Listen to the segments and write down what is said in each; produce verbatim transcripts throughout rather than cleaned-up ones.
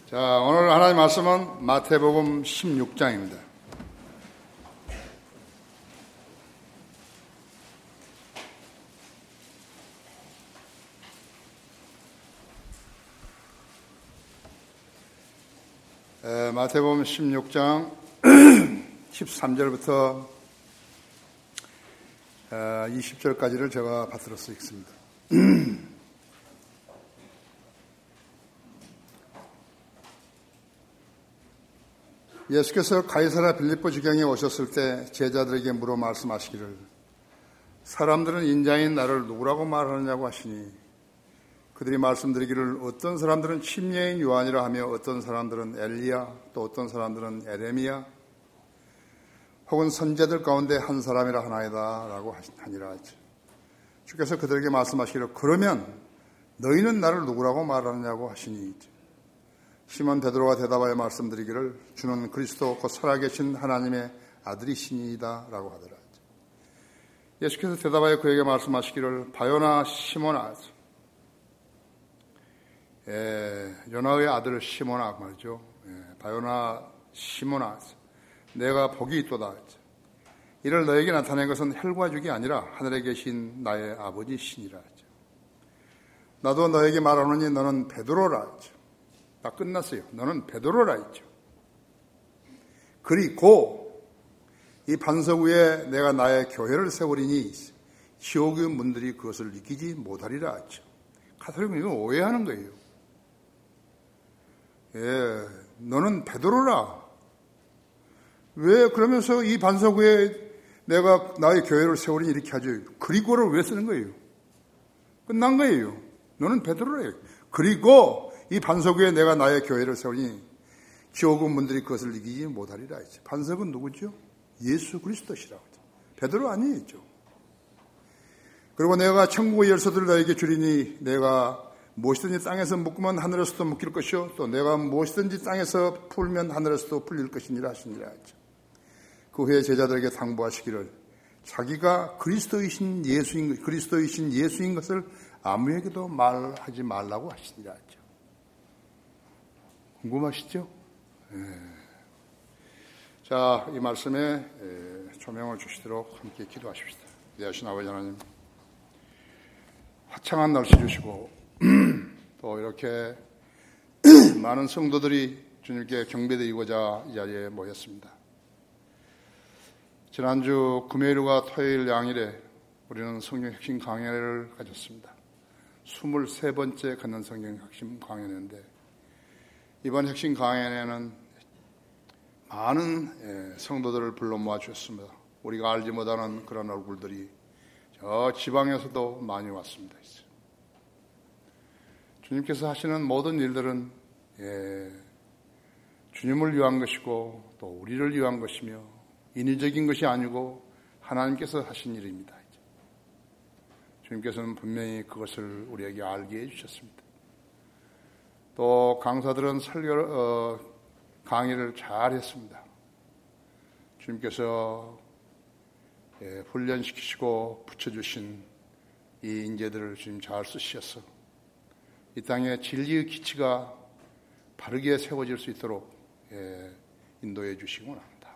자, 오늘 하나님 말씀은 마태복음 십육 장입니다. 에, 마태복음 십육 장 십삼 절부터 에, 이십 절까지를 제가 받들어서 읽습니다. 예수께서 가이사랴 빌립보 지경에 오셨을 때 제자들에게 물어 말씀하시기를 사람들은 인자인 나를 누구라고 말하느냐고 하시니 그들이 말씀드리기를 어떤 사람들은 침례인 요한이라 하며 어떤 사람들은 엘리야 또 어떤 사람들은 에레미야 혹은 선지자들 가운데 한 사람이라 하나이다 라고 하니라 하죠. 주께서 그들에게 말씀하시기를 그러면 너희는 나를 누구라고 말하느냐고 하시니 시몬 베드로가 대답하여 말씀드리기를 주는 그리스도 곧 살아계신 하나님의 아들이시니이다 라고 하더라. 예수께서 대답하여 그에게 말씀하시기를 바요나 시몬아, 예, 요나의 아들 시몬아 말이죠. 예, 바요나 시몬아, 내가 복이 있도다. 이를 너에게 나타낸 것은 혈과 육이 아니라 하늘에 계신 나의 아버지시니라. 나도 너에게 말하노니 너는 베드로라. 다 끝났어요. 너는 베드로라 했죠. 그리고 이 반석 위에 내가 나의 교회를 세우리니 지옥의 문들이 그것을 이기지 못하리라 했죠. 가톨릭은 이거 오해하는 거예요. 예, 너는 베드로라. 왜 그러면서 이 반석 위에 내가 나의 교회를 세우리니 이렇게 하죠. 그리고를 왜 쓰는 거예요? 끝난 거예요. 너는 베드로라. 그리고 이 반석 위에 내가 나의 교회를 세우니 지옥의 문들이 그것을 이기지 못하리라 했죠. 반석은 누구죠? 예수 그리스도시라고 했죠. 베드로 아니죠. 그리고 내가 천국의 열쇠들을 너에게 주리니 내가 무엇이든지 땅에서 묶으면 하늘에서도 묶일 것이요 또 내가 무엇이든지 땅에서 풀면 하늘에서도 풀릴 것이니라 하시니라 했죠. 그 후에 제자들에게 당부하시기를 자기가 그리스도이신 예수인 그리스도이신 예수인 것을 아무에게도 말하지 말라고 하시니라 했죠. 궁금하시죠? 예. 자, 이 말씀에 예, 조명을 주시도록 함께 기도하십시다. 위대하신 아버지 하나님, 화창한 날씨 주시고 또 이렇게 많은 성도들이 주님께 경배드리고자 이 자리에 모였습니다. 지난주 금요일과 토요일 양일에 우리는 성경 핵심 강연회를 가졌습니다. 스물세 번째 갖는 성경 핵심 강연회인데 이번 핵심 강연에는 많은 성도들을 불러 모아 주셨습니다. 우리가 알지 못하는 그런 얼굴들이 저 지방에서도 많이 왔습니다. 주님께서 하시는 모든 일들은 예, 주님을 위한 것이고 또 우리를 위한 것이며 인위적인 것이 아니고 하나님께서 하신 일입니다. 주님께서는 분명히 그것을 우리에게 알게 해주셨습니다. 또 강사들은 설교, 어, 강의를 잘 했습니다. 주님께서 예, 훈련시키시고 붙여주신 이 인재들을 주님 잘 쓰셔서 이 땅에 진리의 기치가 바르게 세워질 수 있도록 예, 인도해 주시고 합니다.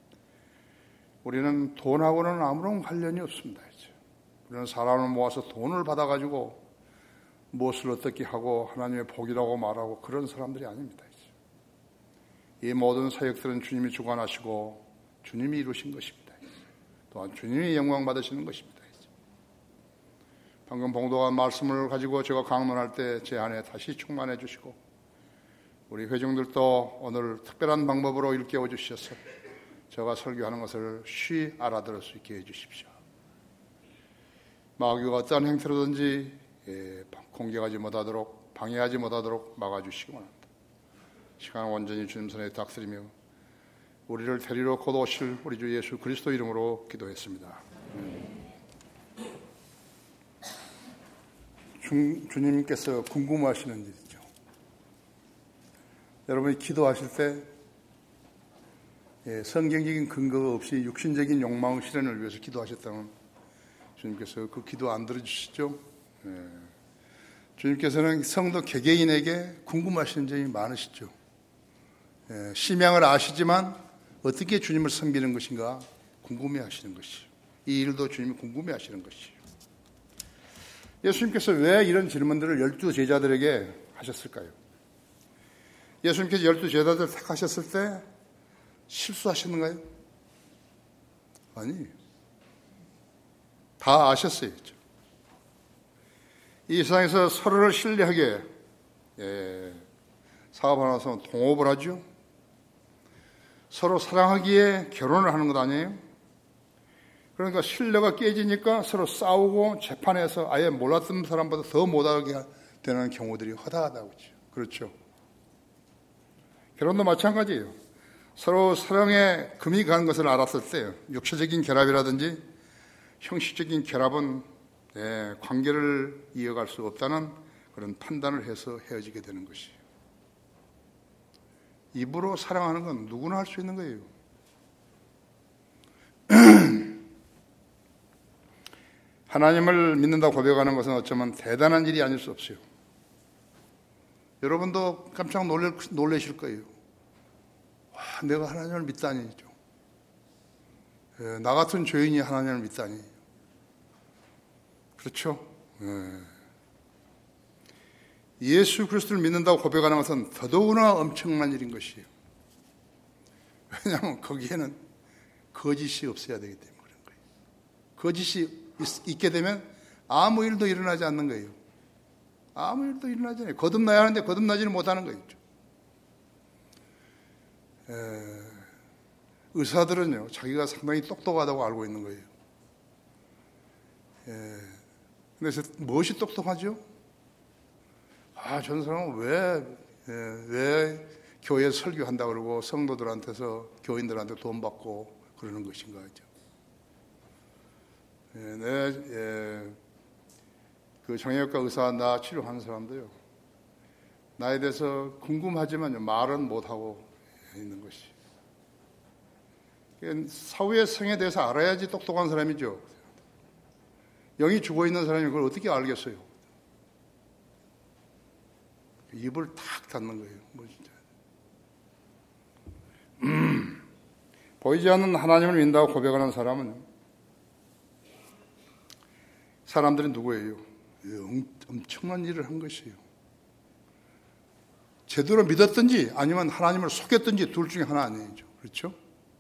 우리는 돈하고는 아무런 관련이 없습니다. 이제. 우리는 사람을 모아서 돈을 받아가지고 무엇을 어떻게 하고 하나님의 복이라고 말하고 그런 사람들이 아닙니다. 이 모든 사역들은 주님이 주관하시고 주님이 이루신 것입니다. 또한 주님이 영광 받으시는 것입니다. 방금 봉독한 말씀을 가지고 제가 강론할 때 제 안에 다시 충만해 주시고 우리 회중들도 오늘 특별한 방법으로 일깨워 주셔서 제가 설교하는 것을 쉬 알아들을 수 있게 해주십시오. 마귀가 어떠한 행태로든지 예, 공격하지 못하도록 방해하지 못하도록 막아주시기 바랍니다. 시간을 온전히 주님 손에 닥뜨리며 우리를 데리러 곧 오실 우리 주 예수 그리스도 이름으로 기도했습니다. 음. 주, 주님께서 궁금하시는 일이죠. 여러분이 기도하실 때 예, 성경적인 근거가 없이 육신적인 욕망 실현을 위해서 기도하셨다면 주님께서 그 기도 안 들어주시죠? 예. 주님께서는 성도 개개인에게 궁금하신 점이 많으시죠. 심양을 아시지만 어떻게 주님을 섬기는 것인가 궁금해하시는 것이요. 이 일도 주님이 궁금해하시는 것이요. 예수님께서 왜 이런 질문들을 열두 제자들에게 하셨을까요? 예수님께서 열두 제자들을 택하셨을 때 실수하셨는가요? 아니, 다 아셨어요. 이 세상에서 서로를 신뢰하게 예, 사업하면서 동업을 하죠. 서로 사랑하기에 결혼을 하는 것 아니에요? 그러니까 신뢰가 깨지니까 서로 싸우고 재판에서 아예 몰랐던 사람보다 더 못하게 되는 경우들이 허다하다고 그러죠. 그렇죠. 결혼도 마찬가지예요. 서로 사랑에 금이 가는 것을 알았을 때 육체적인 결합이라든지 형식적인 결합은 예, 관계를 이어갈 수 없다는 그런 판단을 해서 헤어지게 되는 것이에요. 입으로 사랑하는 건 누구나 할 수 있는 거예요. 하나님을 믿는다고 고백하는 것은 어쩌면 대단한 일이 아닐 수 없어요. 여러분도 깜짝 놀래, 놀라실 거예요. 와, 내가 하나님을 믿다니죠. 예, 나 같은 죄인이 하나님을 믿다니. 그렇죠? 예. 예수 그리스도를 믿는다고 고백하는 것은 더더구나 엄청난 일인 것이에요. 왜냐하면 거기에는 거짓이 없어야 되기 때문에 그런 거예요. 거짓이 있, 있게 되면 아무 일도 일어나지 않는 거예요. 아무 일도 일어나지 않아요. 거듭나야 하는데 거듭나지는 못하는 거예요. 에, 의사들은요, 자기가 상당히 똑똑하다고 알고 있는 거예요. 에, 그래서 무엇이 똑똑하죠? 아, 저런 사람은 왜, 예, 왜 교회 설교한다 그러고 성도들한테서 교인들한테 돈 받고 그러는 것인가 하죠. 예, 내, 예, 그 정형외과 의사 나 치료하는 사람도요, 나에 대해서 궁금하지만 말은 못하고 있는 것이. 사후의 성에 대해서 알아야지 똑똑한 사람이죠. 영이 죽어 있는 사람이 그걸 어떻게 알겠어요? 입을 탁 닫는 거예요. 뭐 진짜. 음, 보이지 않는 하나님을 믿는다고 고백하는 사람은 사람들이 누구예요? 엄청난 일을 한 것이에요. 제대로 믿었든지 아니면 하나님을 속였든지 둘 중에 하나 아니죠. 그렇죠?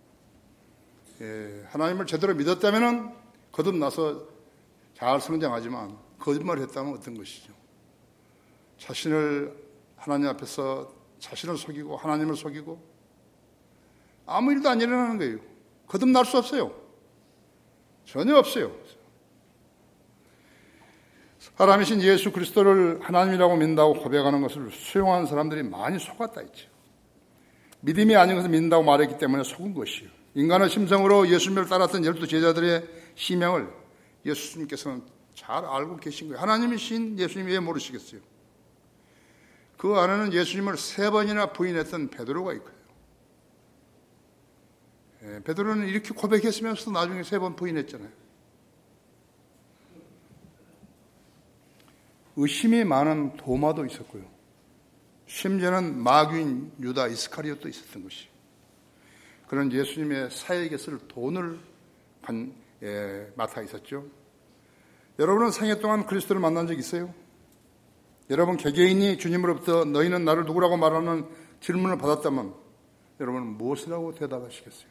예, 하나님을 제대로 믿었다면 거듭나서 잘 성장하지만 거짓말을 했다면 어떤 것이죠? 자신을 하나님 앞에서 자신을 속이고 하나님을 속이고 아무 일도 안 일어나는 거예요. 거듭날 수 없어요. 전혀 없어요. 사람이신 예수 그리스도를 하나님이라고 믿는다고 고백하는 것을 수용하는 사람들이 많이 속았다 했죠. 믿음이 아닌 것을 믿는다고 말했기 때문에 속은 것이요. 인간의 심성으로 예수님을 따랐던 열두 제자들의 심령을 예수님께서는 잘 알고 계신 거예요. 하나님이신 예수님이 왜 모르시겠어요? 그 안에는 예수님을 세 번이나 부인했던 베드로가 있고요. 예, 베드로는 이렇게 고백했으면서도 나중에 세 번 부인했잖아요. 의심이 많은 도마도 있었고요. 심지어는 마귀인 유다 이스카리ot도 있었던 것이. 그런 예수님의 사역에 쓸 돈을 반, 예, 맡아 있었죠. 여러분은 생애 동안 그리스도를 만난 적 있어요? 여러분 개개인이 주님으로부터 너희는 나를 누구라고 말하는 질문을 받았다면 여러분은 무엇이라고 대답하시겠어요?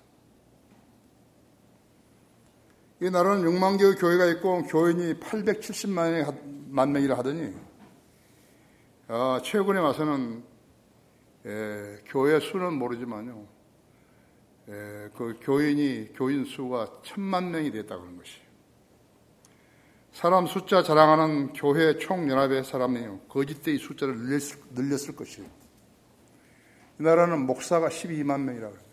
이 나라는 육만 개의 교회가 있고 교인이 팔백칠십만 명이라 하더니 아, 최근에 와서는 에, 교회 수는 모르지만요, 에, 그 교인이 교인 수가 천만 명이 됐다고 하는 것이에요. 사람 숫자 자랑하는 교회 총연합의 사람이요, 거짓되이 숫자를 늘렸을, 늘렸을 것이에요. 이 나라는 목사가 십이만 명이라고 합니다.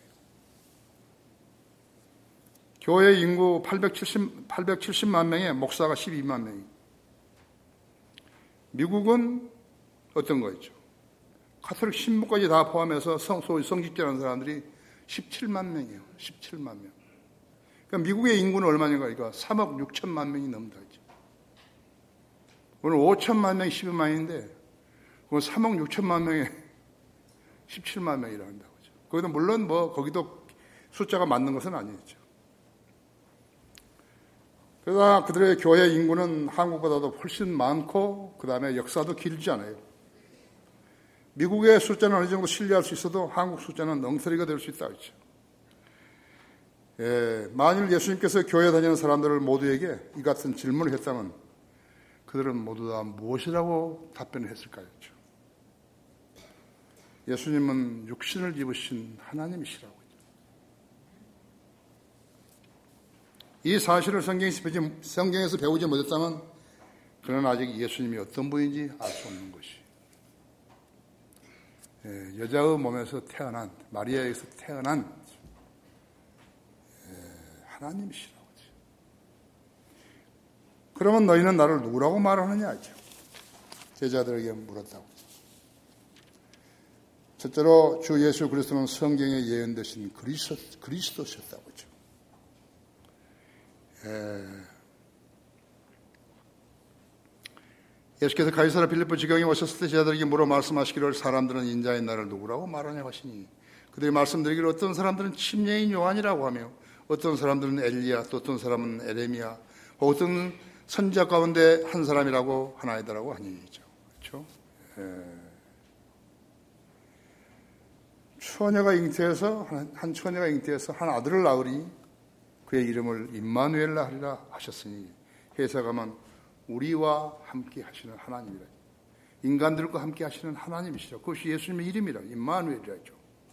교회 인구 팔백칠십, 팔백칠십만 명에 목사가 십이만 명이. 미국은 어떤 거였죠? 카톨릭 신부까지 다 포함해서 성, 소위 성직자라는 사람들이 십칠만 명이에요. 십칠만 명. 그러니까 미국의 인구는 얼마인가? 그러니까 삼억 육천만 명이 넘는다. 오늘 오천만 명이 십이만인데, 그건 삼억 육천만 명에 십칠만 명이라고 한다고 하죠. 거기도 물론 뭐 거기도 숫자가 맞는 것은 아니었죠. 그러나 그들의 교회 인구는 한국보다도 훨씬 많고 그 다음에 역사도 길지 않아요. 미국의 숫자는 어느 정도 신뢰할 수 있어도 한국 숫자는 엉터리가 될 수 있다 했죠. 예, 만일 예수님께서 교회 다니는 사람들을 모두에게 이 같은 질문을 했다면 그들은 모두 다 무엇이라고 답변을 했을까요? 예수님은 육신을 입으신 하나님이시라고. 이 사실을 성경에서 배우지, 성경에서 배우지 못했다면 그는 아직 예수님이 어떤 분인지 알 수 없는 것이. 예, 여자의 몸에서 태어난, 마리아에서 태어난 예, 하나님이시라고. 그러면 너희는 나를 누구라고 말하느냐 하죠. 제자들에게 물었다고. 첫째로 주 예수 그리스도는 성경에 예언되신 그리스도, 그리스도셨다고 하죠. 예. 예수께서 가이사랴 빌립보 지경에 오셨을 때 제자들에게 물어 말씀하시기를 사람들은 인자의 나를 누구라고 말하냐고 하시니 그들이 말씀드리기를 어떤 사람들은 침례인 요한이라고 하며 어떤 사람들은 엘리야 또 어떤 사람은 에레미야 어떤 선지자 가운데 한 사람이라고 하나이다라고 하니죠. 그렇죠? 예. 처녀가 잉태해서 한 처녀가 잉태해서 한 아들을 낳으리 그의 이름을 임마누엘라 하리라 하셨으니 해석하면 우리와 함께 하시는 하나님이라. 인간들과 함께 하시는 하나님이시라. 그것이 예수님의 이름이라. 임마누엘이라죠.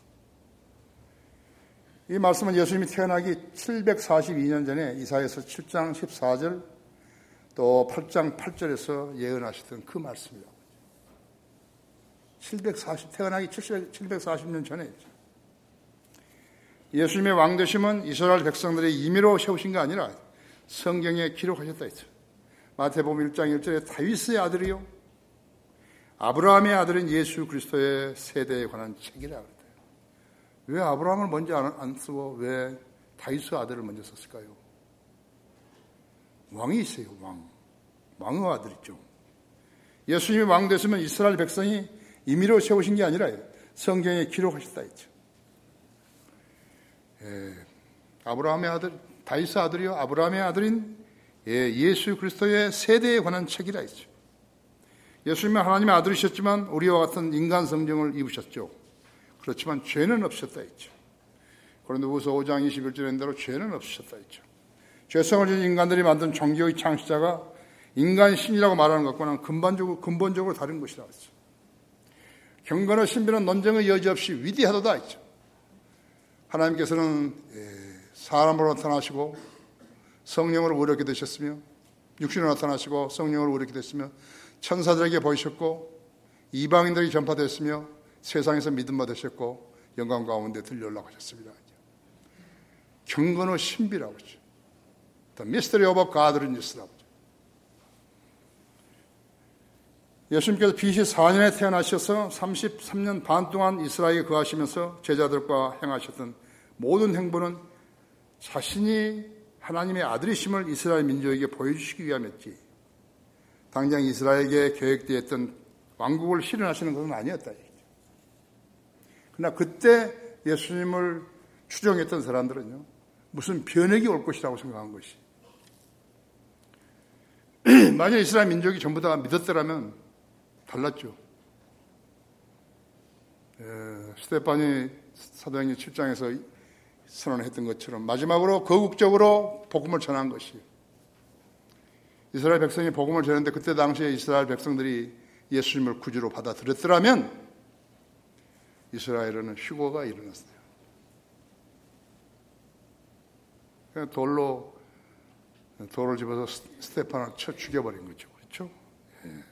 이 말씀은 예수님이 태어나기 칠백사십이 년 전에 이사야서 칠 장 십사 절 또 팔 장 팔 절에서 예언하시던 그 말씀이라고. 칠백사십 태어나기 칠백사십 년 전에 예수님의 왕되심은 이스라엘 백성들의 임의로 세우신 게 아니라 성경에 기록하셨다 했죠. 마태복음 일 장 일 절에 다윗의 아들이요 아브라함의 아들인 예수 그리스도의 세대에 관한 책이라 그랬대요. 왜 아브라함을 먼저 안 쓰고 왜 다윗의 아들을 먼저 썼을까요? 왕이 있어요. 왕. 왕의 아들이죠. 예수님이 왕 되시면 이스라엘 백성이 임의로 세우신 게 아니라 성경에 기록하셨다 했죠. 예, 아브라함의 아들, 다윗의 아들이요 아브라함의 아들인 예, 예수 그리스도의 세대에 관한 책이라 했죠. 예수님은 하나님의 아들이셨지만 우리와 같은 인간 성정을 입으셨죠. 그렇지만 죄는 없으셨다 했죠. 고린도후서 오 장 이십일 절에 대로 죄는 없으셨다 했죠. 죄성을 지닌 인간들이 만든 종교의 창시자가 인간 신이라고 말하는 것과는 근본적으로, 근본적으로 다른 것이라고 했죠. 경건의 신비는 논쟁의 여지 없이 위대하도다 했죠. 하나님께서는 사람으로 나타나시고 성령으로 우리에게 되셨으며 육신으로 나타나시고 성령으로 우리에게 되셨으며 천사들에게 보이셨고 이방인들이 전파됐으며 세상에서 믿음 받으셨고 영광 가운데 들려 올라가셨습니다. 경건의 신비라고 하죠. The mystery of God라고 하죠. 예수님께서 비씨 사 년에 태어나셔서 삼십삼 년 반 동안 이스라엘에 거하시면서 제자들과 행하셨던 모든 행보는 자신이 하나님의 아들이심을 이스라엘 민족에게 보여주시기 위함이었지 당장 이스라엘에게 계획되어 있던 왕국을 실현하시는 것은 아니었다. 그러나 그때 예수님을 추종했던 사람들은요 무슨 변혁이 올 것이라고 생각한 것이 만약 이스라엘 민족이 전부 다 믿었더라면 달랐죠. 에, 스데반이 사도행전 칠 장에서 선언했던 것처럼 마지막으로 거국적으로 복음을 전한 것이 이스라엘 백성이 복음을 전했는데 그때 당시에 이스라엘 백성들이 예수님을 구주로 받아들였더라면 이스라엘에는 휴거가 일어났어요. 그냥 돌로 돌을 집어서 스데반을 쳐 죽여버린 거죠. 그렇죠? 예.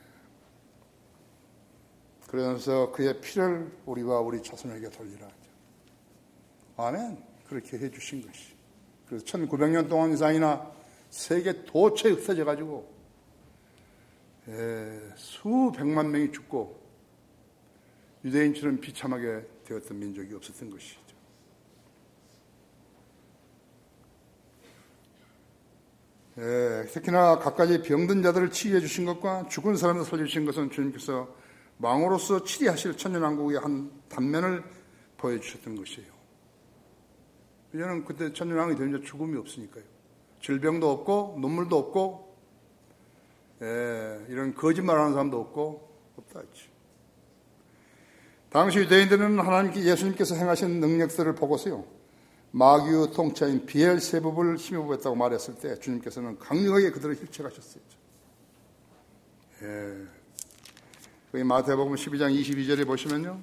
그러면서 그의 피를 우리와 우리 자손에게 돌리라 하죠. 아멘. 그렇게 해주신 것이. 그래서 천구백 년 동안 이상이나 세계 도처에 흩어져 가지고 수백만 명이 죽고 유대인처럼 비참하게 되었던 민족이 없었던 것이죠. 예, 특히나 각가지 병든 자들을 치유해 주신 것과 죽은 사람을 살려주신 것은 주님께서 왕으로서 치리하실 천년왕국의 한 단면을 보여주셨던 것이에요. 이제는 그때 천년왕이 되면 죽음이 없으니까요. 질병도 없고 눈물도 없고 예, 이런 거짓말하는 사람도 없고 없다 했지. 당시 유대인들은 하나님께 예수님께서 행하신 능력들을 보고서요, 마귀의 통치자인 비엘세붑을 힘입었다고 말했을 때 주님께서는 강력하게 그들을 힐책하셨어요. 예. 거기 마태복음 십이 장 이십이 절에 보시면요,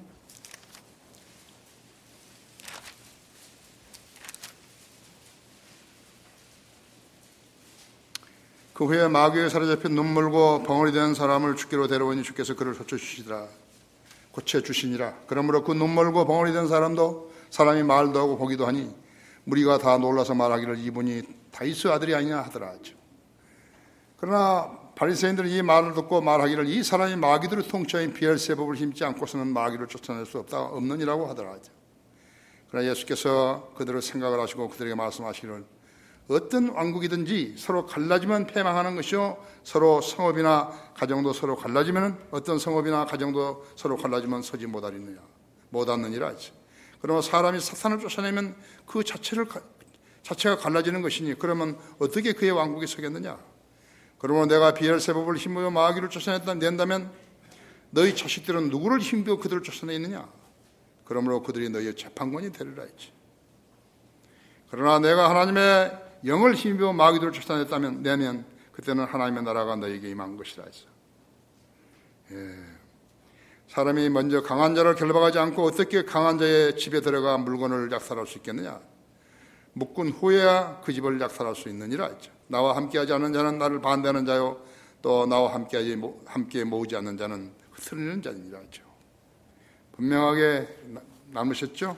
그 후에 마귀에 사로잡혀 눈물고 벙어리 된 사람을 주께로 데려오니 주께서 그를 고쳐주시더라. 고쳐주시니라. 그러므로 그 눈물고 벙어리 된 사람도 사람이 말도 하고 보기도 하니 무리가 다 놀라서 말하기를 이분이 다윗의 아들이 아니냐 하더라. 그러나 바리새인들은 이 말을 듣고 말하기를 이 사람이 마귀들의 통치자인 비엘세붑을 힘지 않고서는 마귀를 쫓아낼 수 없다 없느니라고 하더라. 그러나 예수께서 그들의 생각을 하시고 그들에게 말씀하시기를 어떤 왕국이든지 서로 갈라지면 패망하는 것이요 서로 성읍이나 가정도 서로 갈라지면 어떤 성읍이나 가정도 서로 갈라지면 서지 못하느니라 못하느니라. 그러면 사람이 사탄을 쫓아내면 그 자체를 자체가 갈라지는 것이니 그러면 어떻게 그의 왕국이 서겠느냐. 그러므로 내가 비엘세붑을 힘으로 마귀를 쫓아낸다면 너희 자식들은 누구를 힘으로 그들을 쫓아내느냐. 그러므로 그들이 너희의 재판관이 되리라 했지. 그러나 내가 하나님의 영을 힘입어 마귀들을 쫓아냈다면 내면 그때는 하나님의 나라가 너에게 임한 것이라 했어. 예. 사람이 먼저 강한 자를 결박하지 않고 어떻게 강한 자의 집에 들어가 물건을 약탈할 수 있겠느냐. 묶은 후에야 그 집을 약탈할 수 있느니라 했죠. 나와 함께하지 않는 자는 나를 반대하는 자요 또 나와 함께하지 함께 모으지 않는 자는 흩어지는 자니라 했죠. 분명하게 남으셨죠.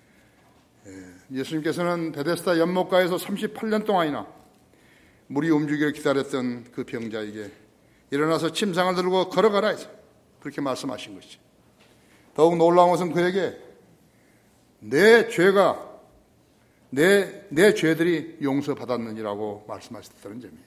예수님께서는 베데스다 연못가에서 삼십팔 년 동안이나 물이 움직이기를 기다렸던 그 병자에게 일어나서 침상을 들고 걸어가라 해서 그렇게 말씀하신 것이죠. 더욱 놀라운 것은 그에게 내 죄가 내, 내 죄들이 용서받았느니라고 말씀하셨다는 점이에요.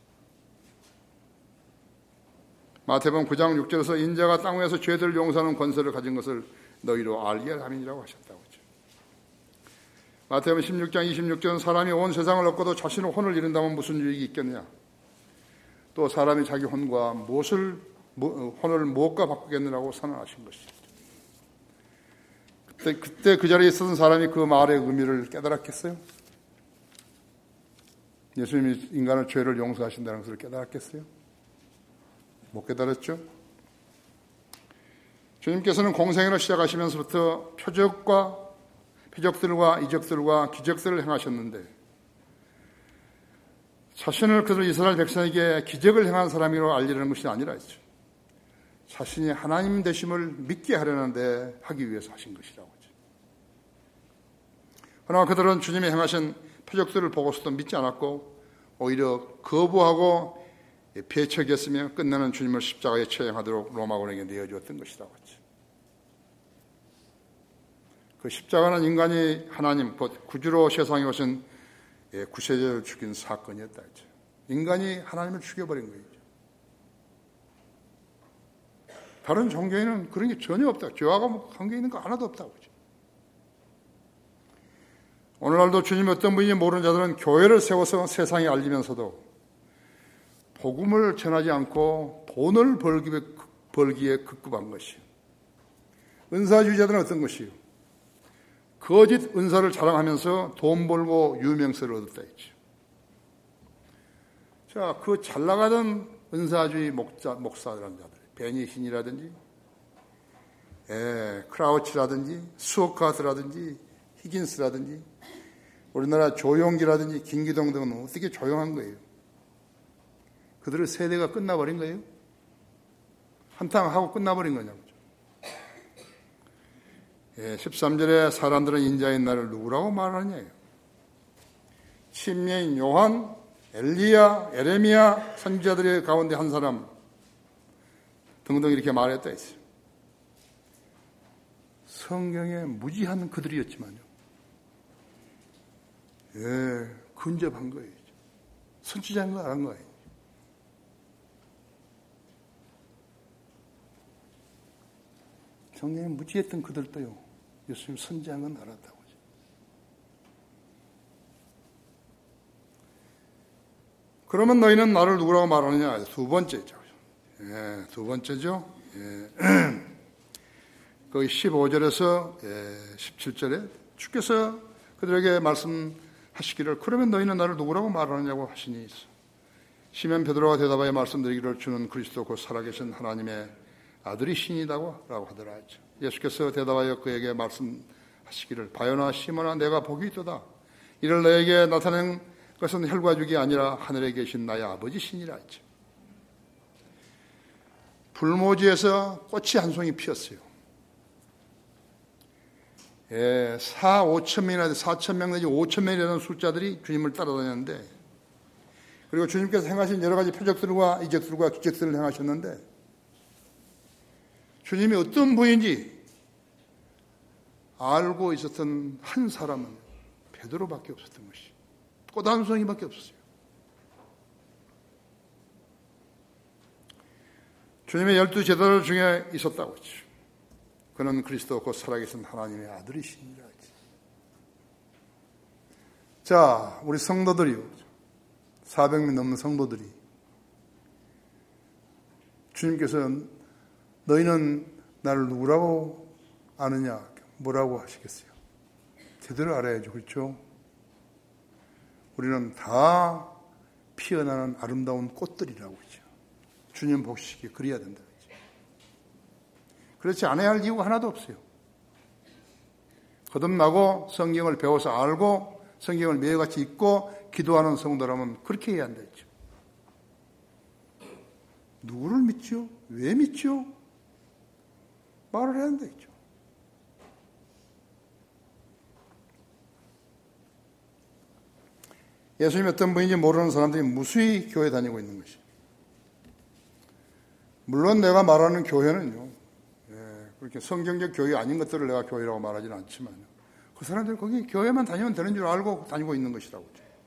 마태복음 구 장 육 절에서 인자가 땅 위에서 죄들을 용서하는 권세를 가진 것을 너희로 알게 함이라고 하셨다고 하죠. 마태복음 십육 장 이십육 절은 사람이 온 세상을 얻고도 자신의 혼을 잃는다면 무슨 유익이 있겠느냐. 또 사람이 자기 혼과 무엇을 혼을 무엇과 바꾸겠느냐고 선언하신 것이죠. 그때, 그때 그 자리에 있었던 사람이 그 말의 의미를 깨달았겠어요? 예수님이 인간의 죄를 용서하신다는 것을 깨달았겠어요? 못 깨달았죠? 주님께서는 공생애를 시작하시면서부터 표적과 표적들과 이적들과 기적들을 행하셨는데 자신을 그들 이스라엘 백성에게 기적을 행한 사람이라고 알리려는 것이 아니라 했죠. 자신이 하나님 되심을 믿게 하려는데 하기 위해서 하신 것이라고 하죠. 그러나 그들은 주님이 행하신 표적들을 보고서도 믿지 않았고 오히려 거부하고 배척했으며 끝내는 주님을 십자가에 처형하도록 로마군에게 내어주었던 것이라고 하죠. 그 십자가는 인간이 하나님 곧 구주로 세상에 오신 구세주를 죽인 사건이었다 했죠. 인간이 하나님을 죽여버린 거예요. 다른 종교에는 그런 게 전혀 없다. 죄와 관계 있는 거 하나도 없다고 하죠. 오늘날도 주님이 어떤 분인지 모르는 자들은 교회를 세워서 세상에 알리면서도 복음을 전하지 않고 돈을 벌기에, 벌기에 급급한 것이요. 은사주의자들은 어떤 것이요? 거짓 은사를 자랑하면서 돈 벌고 유명세를 얻었다 했죠. 자, 그 잘 나가던 은사주의 목사, 목사들한 자들, 베니힌이라든지, 예, 크라우치라든지, 수어카스라든지, 히긴스라든지, 우리나라 조용기라든지, 김기동 등은 어떻게 조용한 거예요? 그들의 세대가 끝나버린 거예요? 한탕 하고 끝나버린 거냐고. 예, 십삼 절에 사람들은 인자인 나를 누구라고 말하느냐요. 침례인 요한, 엘리야, 에레미야 선지자들의 가운데 한 사람 등등 이렇게 말했다 했어요. 성경에 무지한 그들이었지만요. 예, 근접한 거예요. 선지자인 거 안 거예요. 성경에 무지했던 그들도요. 예수님 선지한 건 알았다고. 그러면 너희는 나를 누구라고 말하느냐? 두 번째죠. 예, 두 번째죠. 예. 거기 십오 절에서 예, 십칠 절에 주께서 그들에게 말씀하시기를 그러면 너희는 나를 누구라고 말하느냐고 하시니 시몬 베드로가 대답하여 말씀드리기를 주는 그리스도 곧 살아계신 하나님의 아들이시니다고 라고 하더라 하죠. 예수께서 대답하여 그에게 말씀하시기를 바요나 시몬아 내가 복이 있도다. 이를 너에게 나타낸 그것은 혈과 육이 아니라 하늘에 계신 나의 아버지시니라 했죠. 불모지에서 꽃이 한 송이 피었어요. 예, 사, 오천 명이나 사천 명 내지 오천 명이라는 숫자들이 주님을 따라다녔는데 그리고 주님께서 행하신 여러 가지 표적들과 이적들과 기적들을 행하셨는데 주님이 어떤 분인지 알고 있었던 한 사람은 베드로밖에 없었던 것이죠. 꽃 한 송이밖에 없었어요. 주님의 열두 제자들 중에 있었다고 했죠. 그는 그리스도 곧 살아계신 하나님의 아들이시니라 했죠. 자, 우리 성도들이요. 사백 명 넘는 성도들이 주님께서 너희는 나를 누구라고 아느냐? 뭐라고 하시겠어요? 제대로 알아야죠. 그렇죠? 우리는 다 피어나는 아름다운 꽃들이라고 하죠. 주님 보시기에 그래야 된다. 그렇지 않아야 할 이유가 하나도 없어요. 거듭나고 성경을 배워서 알고 성경을 매일같이 읽고 기도하는 성도라면 그렇게 해야 한다 했죠. 누구를 믿죠? 왜 믿죠? 말을 해야 한다 했죠. 예수님이 어떤 분인지 모르는 사람들이 무수히 교회 다니고 있는 것이죠. 물론 내가 말하는 교회는요, 예, 그렇게 성경적 교회 아닌 것들을 내가 교회라고 말하지는 않지만 그 사람들이 거기 교회만 다니면 되는 줄 알고 다니고 있는 것이라고.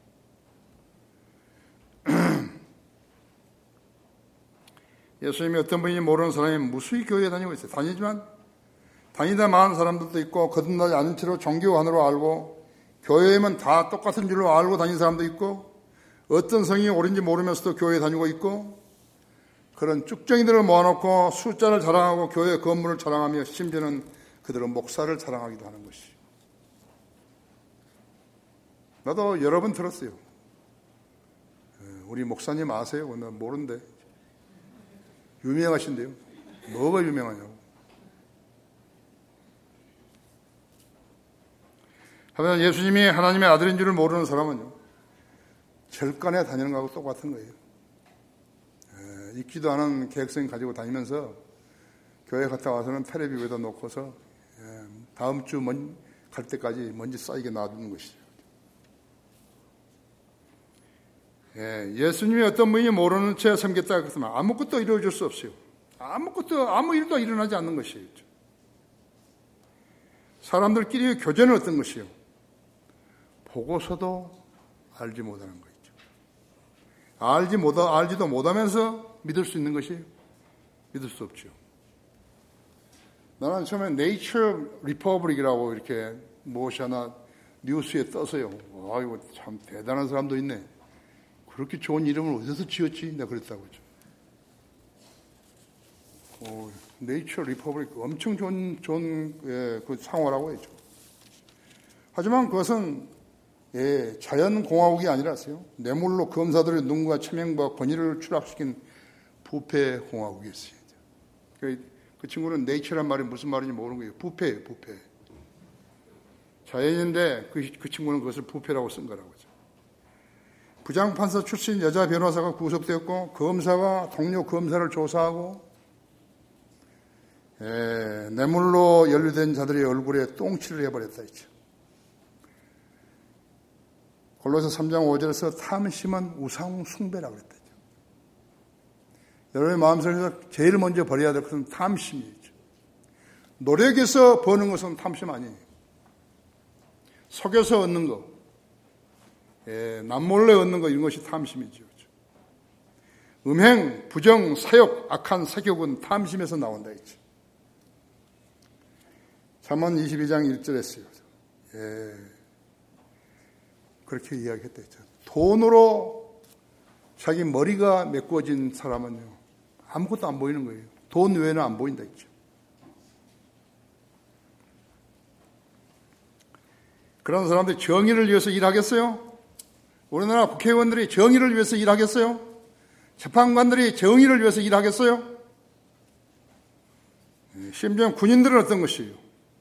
예수님이 어떤 분인지 모르는 사람이 무수히 교회에 다니고 있어요. 다니지만 다니다 많은 사람들도 있고 거듭나지 않은 채로 종교 안으로 알고 교회에만 다 똑같은 줄로 알고 다니는 사람도 있고 어떤 성이 옳은지 모르면서도 교회에 다니고 있고 그런 쭉정이들을 모아놓고 숫자를 자랑하고 교회 건물을 자랑하며 심지어는 그들은 목사를 자랑하기도 하는 것이. 나도 여러 번 들었어요. 우리 목사님 아세요? 나 모른대. 유명하신데요. 뭐가 유명하냐고. 하지만 예수님이 하나님의 아들인 줄을 모르는 사람은요, 절간에 다니는 거하고 똑같은 거예요. 에, 읽지도 않은 계획성 가지고 다니면서 교회 갔다 와서는 텔레비 위에다 놓고서 에, 다음 주 갈 때까지 먼지 쌓이게 놔두는 것이죠. 예, 예수님이 어떤 분이 모르는 채 섬겼다 그랬으면 아무것도 이루어질 수 없어요. 아무것도 아무 일도 일어나지 않는 것이에요. 사람들끼리의 교제는 어떤 것이에요? 보고서도 알지 못하는 거죠. 알지 못 알지도 못하면서 믿을 수 있는 것이 믿을 수 없죠. 나는 처음에 네이처 리퍼블릭이라고 이렇게 무엇이 하나 뉴스에 떠서요. 아이고 참 대단한 사람도 있네. 그렇게 좋은 이름을 어디서 지었지? 내가 그랬다고 했죠. 오, 네이처 리퍼블릭 엄청 좋은, 좋은 예, 그 상호라고 했죠. 하지만 그것은 예, 자연공화국이 아니라서요. 뇌물로 검사들의 눈과 체면과 권위를 추락시킨 부패공화국이었어요. 그, 그 친구는 네이처란 말이 무슨 말인지 모르는 거예요. 부패예요, 부패. 자연인데 그, 그 친구는 그것을 부패라고 쓴 거라고 하죠. 부장판사 출신 여자 변호사가 구속되었고 검사가 동료 검사를 조사하고 예, 뇌물로 연루된 자들의 얼굴에 똥칠을 해버렸다 했죠. 골로새 삼 장 오 절에서 탐심은 우상 숭배라고 그랬다. 여러분의 마음속에서 제일 먼저 버려야 될 것은 탐심이죠. 노력해서 버는 것은 탐심 아니에요. 속여서 얻는 것, 예, 남몰래 얻는 것 이런 것이 탐심이죠. 음행, 부정, 사욕, 악한 사격은 탐심에서 나온다 했죠. 잠언 이십이 장 일 절에 했어요. 예. 그렇게 이야기했다 했죠. 돈으로 자기 머리가 메꿔진 사람은요, 아무것도 안 보이는 거예요. 돈 외에는 안 보인다 했죠. 그런 사람들이 정의를 위해서 일하겠어요? 우리나라 국회의원들이 정의를 위해서 일하겠어요? 재판관들이 정의를 위해서 일하겠어요? 심지어 군인들은 어떤 것이에요?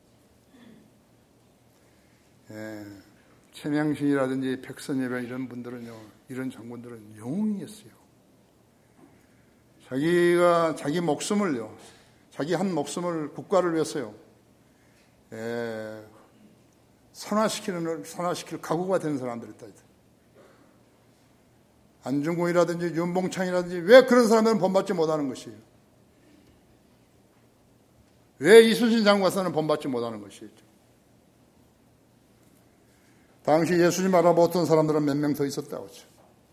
예, 최명신이라든지 백선예배 이런 분들은요, 이런 장군들은 영웅이었어요. 자기가 자기 목숨을요, 자기 한 목숨을 국가를 위해서요, 예, 산화시키는 산화시킬 각오가 되는 사람들이다. 안중근이라든지 윤봉창이라든지 왜 그런 사람들은 본받지 못하는 것이에요? 왜 이순신 장관사는 본받지 못하는 것이죠? 당시 예수님 알아보던 사람들은 몇 명 더 있었다고 하죠.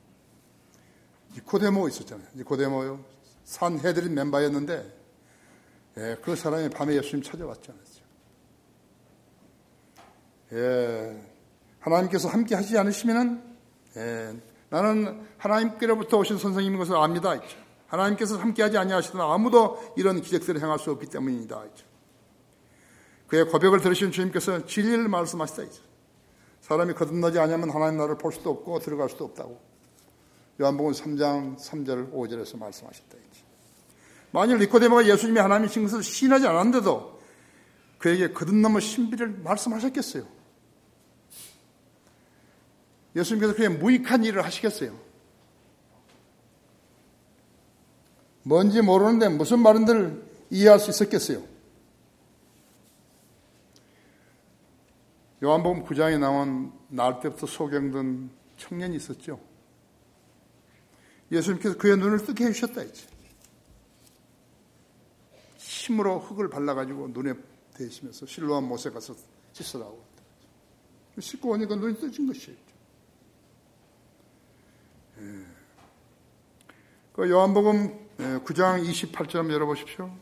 니코데모 있었잖아요. 니코데모요. 산헤드린 멤버였는데, 예, 그 사람이 밤에 예수님 찾아왔지 않았죠. 예, 하나님께서 함께 하지 않으시면은, 예, 나는 하나님께로부터 오신 선생님인 것을 압니다. 했죠. 하나님께서 함께 하지 아니하시더나 아무도 이런 기적들을 행할 수 없기 때문이다. 했죠. 그의 고백을 들으신 주님께서 진리를 말씀하시다. 했죠. 사람이 거듭나지 않으면 하나님 나라를 볼 수도 없고 들어갈 수도 없다고. 요한복음 삼 장 삼 절 오 절에서 말씀하셨다. 했죠. 만일 니코데모가 예수님이 하나님이신 것을 시인하지 않았는데도 그에게 거듭남의 신비를 말씀하셨겠어요? 예수님께서 그의 무익한 일을 하시겠어요? 뭔지 모르는데 무슨 말인들 이해할 수 있었겠어요? 요한복음 구 장에 나온 날 때부터 소경된 청년이 있었죠. 예수님께서 그의 눈을 뜨게 해주셨다 했죠. 힘으로 흙을 발라가지고 눈에 대시면서 실로암 못에 가서 씻으라고. 씻고 오니까 눈이 떠진 것이죠. 예. 그 요한복음 구 장 이십팔 절 한번 열어보십시오.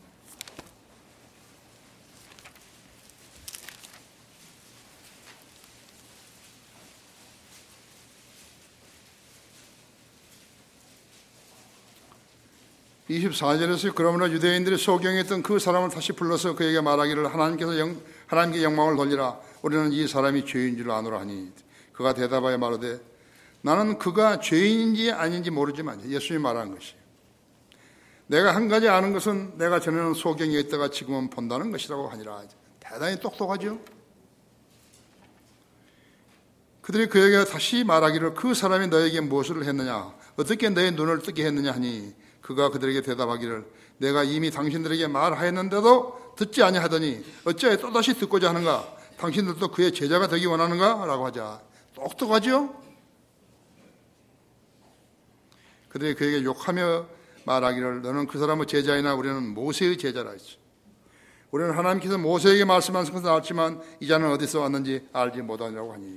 이십사 절에서 그러므로 유대인들이 소경했던 그 사람을 다시 불러서 그에게 말하기를 하나님께서 영, 하나님께 영광을 돌리라. 우리는 이 사람이 죄인 줄 아노라 하니 그가 대답하여 말하되 나는 그가 죄인인지 아닌지 모르지만 예수님이 말한 것이에요. 내가 한 가지 아는 것은 내가 전에는 소경이었다가 지금은 본다는 것이라고 하니라. 대단히 똑똑하죠. 그들이 그에게 다시 말하기를 그 사람이 너에게 무엇을 했느냐 어떻게 너의 눈을 뜨게 했느냐 하니 그가 그들에게 대답하기를 내가 이미 당신들에게 말하였는데도 듣지 아니하더니 어찌하여 또다시 듣고자 하는가? 당신들도 그의 제자가 되기 원하는가? 라고 하자. 똑똑하죠? 그들이 그에게 욕하며 말하기를 너는 그 사람의 제자이나 우리는 모세의 제자라 했죠. 우리는 하나님께서 모세에게 말씀하신 것은 알지만 이 자는 어디서 왔는지 알지 못하느라고 하니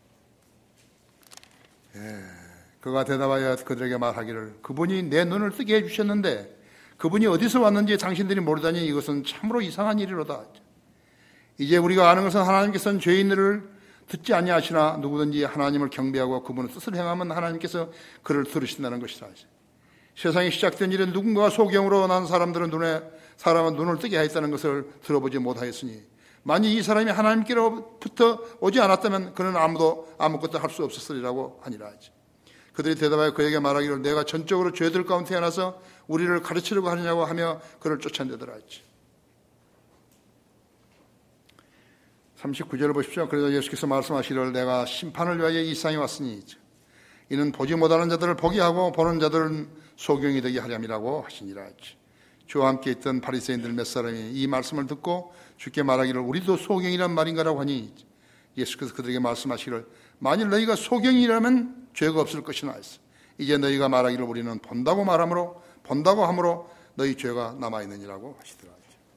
예. 그가 대답하여 그들에게 말하기를 그분이 내 눈을 뜨게 해주셨는데 그분이 어디서 왔는지 당신들이 모르다니 이것은 참으로 이상한 일이로다. 이제 우리가 아는 것은 하나님께서는 죄인들을 듣지 아니하시나 누구든지 하나님을 경배하고 그분의 뜻을 행하면 하나님께서 그를 들으신다는 것이라. 세상이 시작된 일은 누군가가 소경으로 난 사람들은 눈에 사람은 눈을 뜨게 하였다는 것을 들어보지 못하였으니 만일 이 사람이 하나님께로부터 오지 않았다면 그는 아무도 아무것도 할 수 없었으리라고 하니라. 그들이 대답하여 그에게 말하기를 내가 전적으로 죄들 가운데 태어나서 우리를 가르치려고 하느냐고 하며 그를 쫓아내더라 했지. 삼십구 절을 보십시오. 그래서 예수께서 말씀하시기를 내가 심판을 위하여 이 세상에 왔으니 이는 보지 못하는 자들을 보게 하고 보는 자들은 소경이 되게 하렴이라고 하시니라 했지. 주와 함께 있던 바리새인들 몇 사람이 이 말씀을 듣고 주께 말하기를 우리도 소경이란 말인가라고 하니 예수께서 그들에게 말씀하시기를 만일 너희가 소경이라면 죄가 없을 것이나 했어. 이제 너희가 말하기를 우리는 본다고 말하므로 본다고 하므로 너희 죄가 남아있느니라고 하시더라.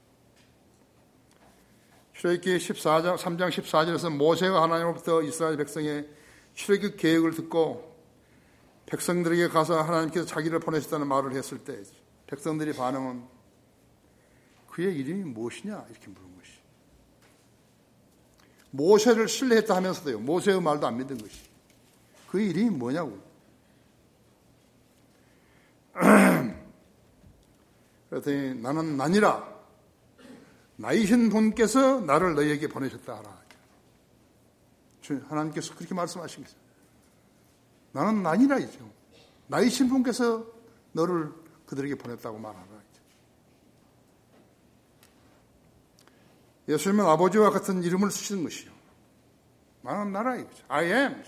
출애굽기 십사 장 삼 장 십사 절에서 모세가 하나님으로부터 이스라엘 백성의 출애굽 계획을 듣고 백성들에게 가서 하나님께서 자기를 보내셨다는 말을 했을 때 백성들의 반응은 그의 이름이 무엇이냐 이렇게 물은 것이. 모세를 신뢰했다 하면서도요, 모세의 말도 안 믿은 것이. 그 이름이 뭐냐고. 그랬더니 나는 나니라. 나이신 분께서 나를 너희에게 보내셨다 하라. 하나님께서 그렇게 말씀하신 거죠. 나는 나니라 이죠. 나이신 분께서 너를 그들에게 보냈다고 말하라. 예수님은 아버지와 같은 이름을 쓰시는 것이요. 나는 나라 이거죠. I am.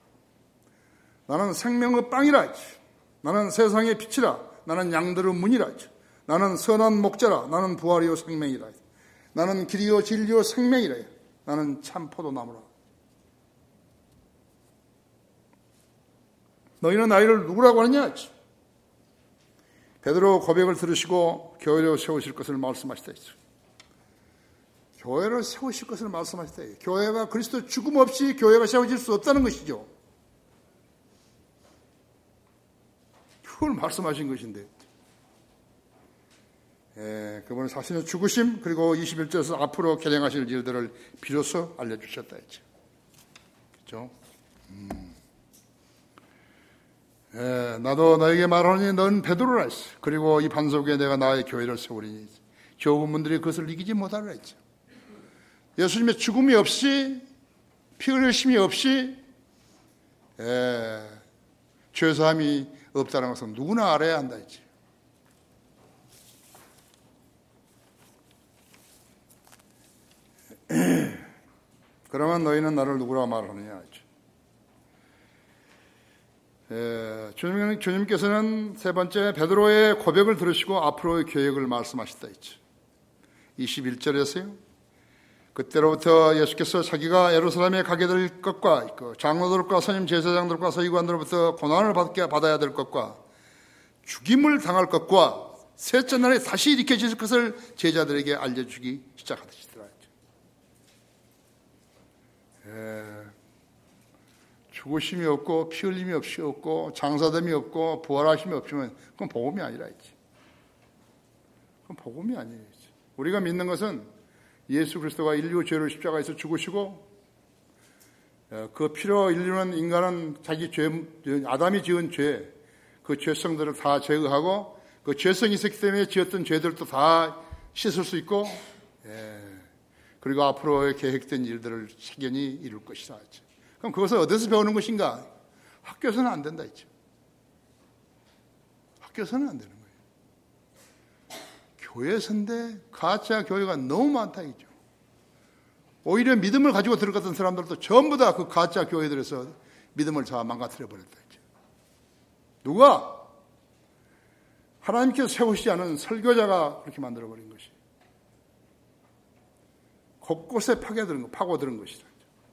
나는 생명의 빵이라. 나는 세상의 빛이라. 나는 양들의 문이라. 나는 선한 목자라. 나는 부활이요 생명이라. 나는 길이요 진리요 생명이라. 나는 참 포도나무라. 너희는 나이를 누구라고 하느냐? 베드로 고백을 들으시고 교회를 세우실 것을 말씀하시다 했죠. 교회를 세우실 것을 말씀하시다. 교회가 그리스도 죽음 없이 교회가 세워질 수 없다는 것이죠. 그걸 말씀하신 것인데. 예, 그분은 자신의 죽으심 그리고 이십일 절에서 앞으로 결행하실 일들을 비로소 알려주셨다 했죠. 그렇죠? 음. 예, 나도 너에게 말하니 넌 베드로라 했어. 그리고 이 반석 위에 내가 나의 교회를 세우리니 교우분들이 그것을 이기지 못하리라 했죠. 예수님의 죽음이 없이 피 흘리심이 없이 예, 죄사함이 없다는 것은 누구나 알아야 한다 했지. 그러면 너희는 나를 누구라고 말하느냐 했죠. 예, 주님, 주님께서는 세 번째 베드로의 고백을 들으시고 앞으로의 계획을 말씀하셨다 했죠. 이십일 절에서요. 그때로부터 예수께서 자기가 예루살렘에 가게 될 것과 그 장로들과 선임 제사장들과 서기관들로부터 고난을 받게 받아야 될 것과 죽임을 당할 것과 셋째 날에 다시 일으켜질 것을 제자들에게 알려주기 시작하시더라. 예, 죽으심이 없고 피 흘림이 없이 없고 장사됨이 없고 부활하심이 없으면 그건 복음이 아니라 했지. 그건 복음이 아니에요. 우리가 믿는 것은 예수 그리스도가 인류 죄를 십자가에서 죽으시고 그 피로 인류는 인간은 자기 죄, 아담이 지은 죄, 그 죄성들을 다 제거하고 그 죄성이 있었기 때문에 지었던 죄들도 다 씻을 수 있고 예, 그리고 앞으로 계획된 일들을 확연히 이룰 것이다. 그럼 그것을 어디서 배우는 것인가? 학교에서는 안 된다 했죠. 학교에서는 안 되는 거예요. 교회에서인데 가짜 교회가 너무 많다 했죠. 오히려 믿음을 가지고 들어갔던 사람들도 전부 다 그 가짜 교회들에서 믿음을 다 망가뜨려 버렸다 했죠. 누가? 하나님께서 세우시지 않은 설교자가 그렇게 만들어 버린 것이. 곳곳에 파괴들은 거, 파고드는 것이다.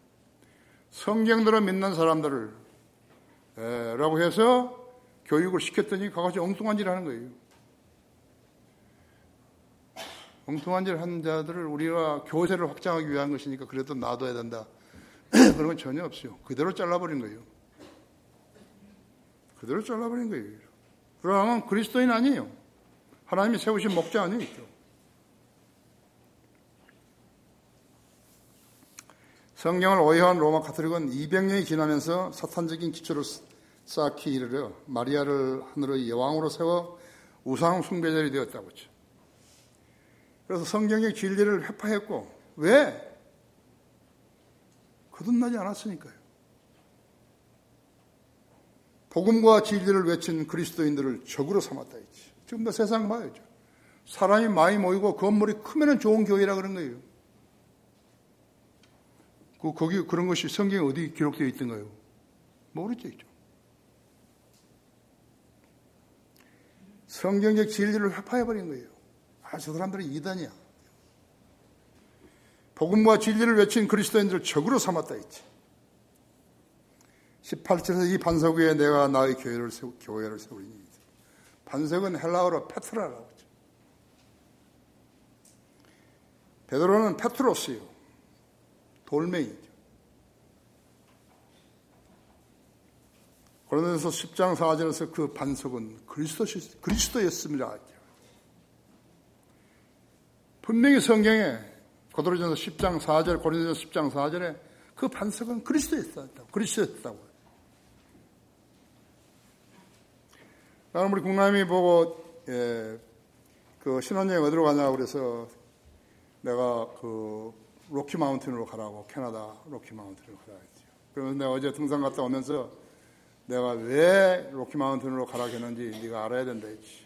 성경대로 믿는 사람들을 에, 라고 해서 교육을 시켰더니 그것이 엉뚱한 일을 하는 거예요. 엉뚱한 일을 하는 자들을 우리가 교세를 확장하기 위한 것이니까 그래도 놔둬야 된다. 그런 건 전혀 없어요. 그대로 잘라버린 거예요. 그대로 잘라버린 거예요. 그러면 그리스도인 아니에요. 하나님이 세우신 목자 아니에요. 성경을 오해한 로마 가톨릭은 이백 년이 지나면서 사탄적인 기초를 쌓기 이르러 마리아를 하늘의 여왕으로 세워 우상 숭배자들이 되었다고 했죠. 그래서 성경의 진리를 회파했고 왜? 거듭나지 않았으니까요. 복음과 진리를 외친 그리스도인들을 적으로 삼았다 했지. 지금도 세상 봐야죠. 사람이 많이 모이고 건물이 크면 좋은 교회라 그런 거예요. 그, 거기, 그런 것이 성경에 어디 기록되어 있던가요? 모르죠. 성경적 진리를 회파해버린 거예요. 아, 저 사람들은 이단이야. 복음과 진리를 외친 그리스도인들을 적으로 삼았다 했지. 십팔 절에서 이 반석 위에 내가 나의 교회를 세우, 교회를 세우리니. 반석은 헬라어로 페트라라고 하죠. 베드로는 페트로스예요. 돌멩이죠. 고린도전서 십 장 사 절에서 그 반석은 그리스도, 그리스도였습니다. 분명히 성경에 고린도전서 십 장 사 절, 고린도전서 십 장 사 절에 그 반석은 그리스도였다고. 그리스도였다고. 나는 우리 국남이 보고 예, 그 신혼여행 어디로 가냐고 그래서 내가 그 로키 마운틴으로 가라고, 캐나다 로키 마운틴으로 가라고 했죠. 그래서 내가 어제 등산 갔다 오면서 내가 왜 로키 마운틴으로 가라고 했는지 네가 알아야 된다 했지.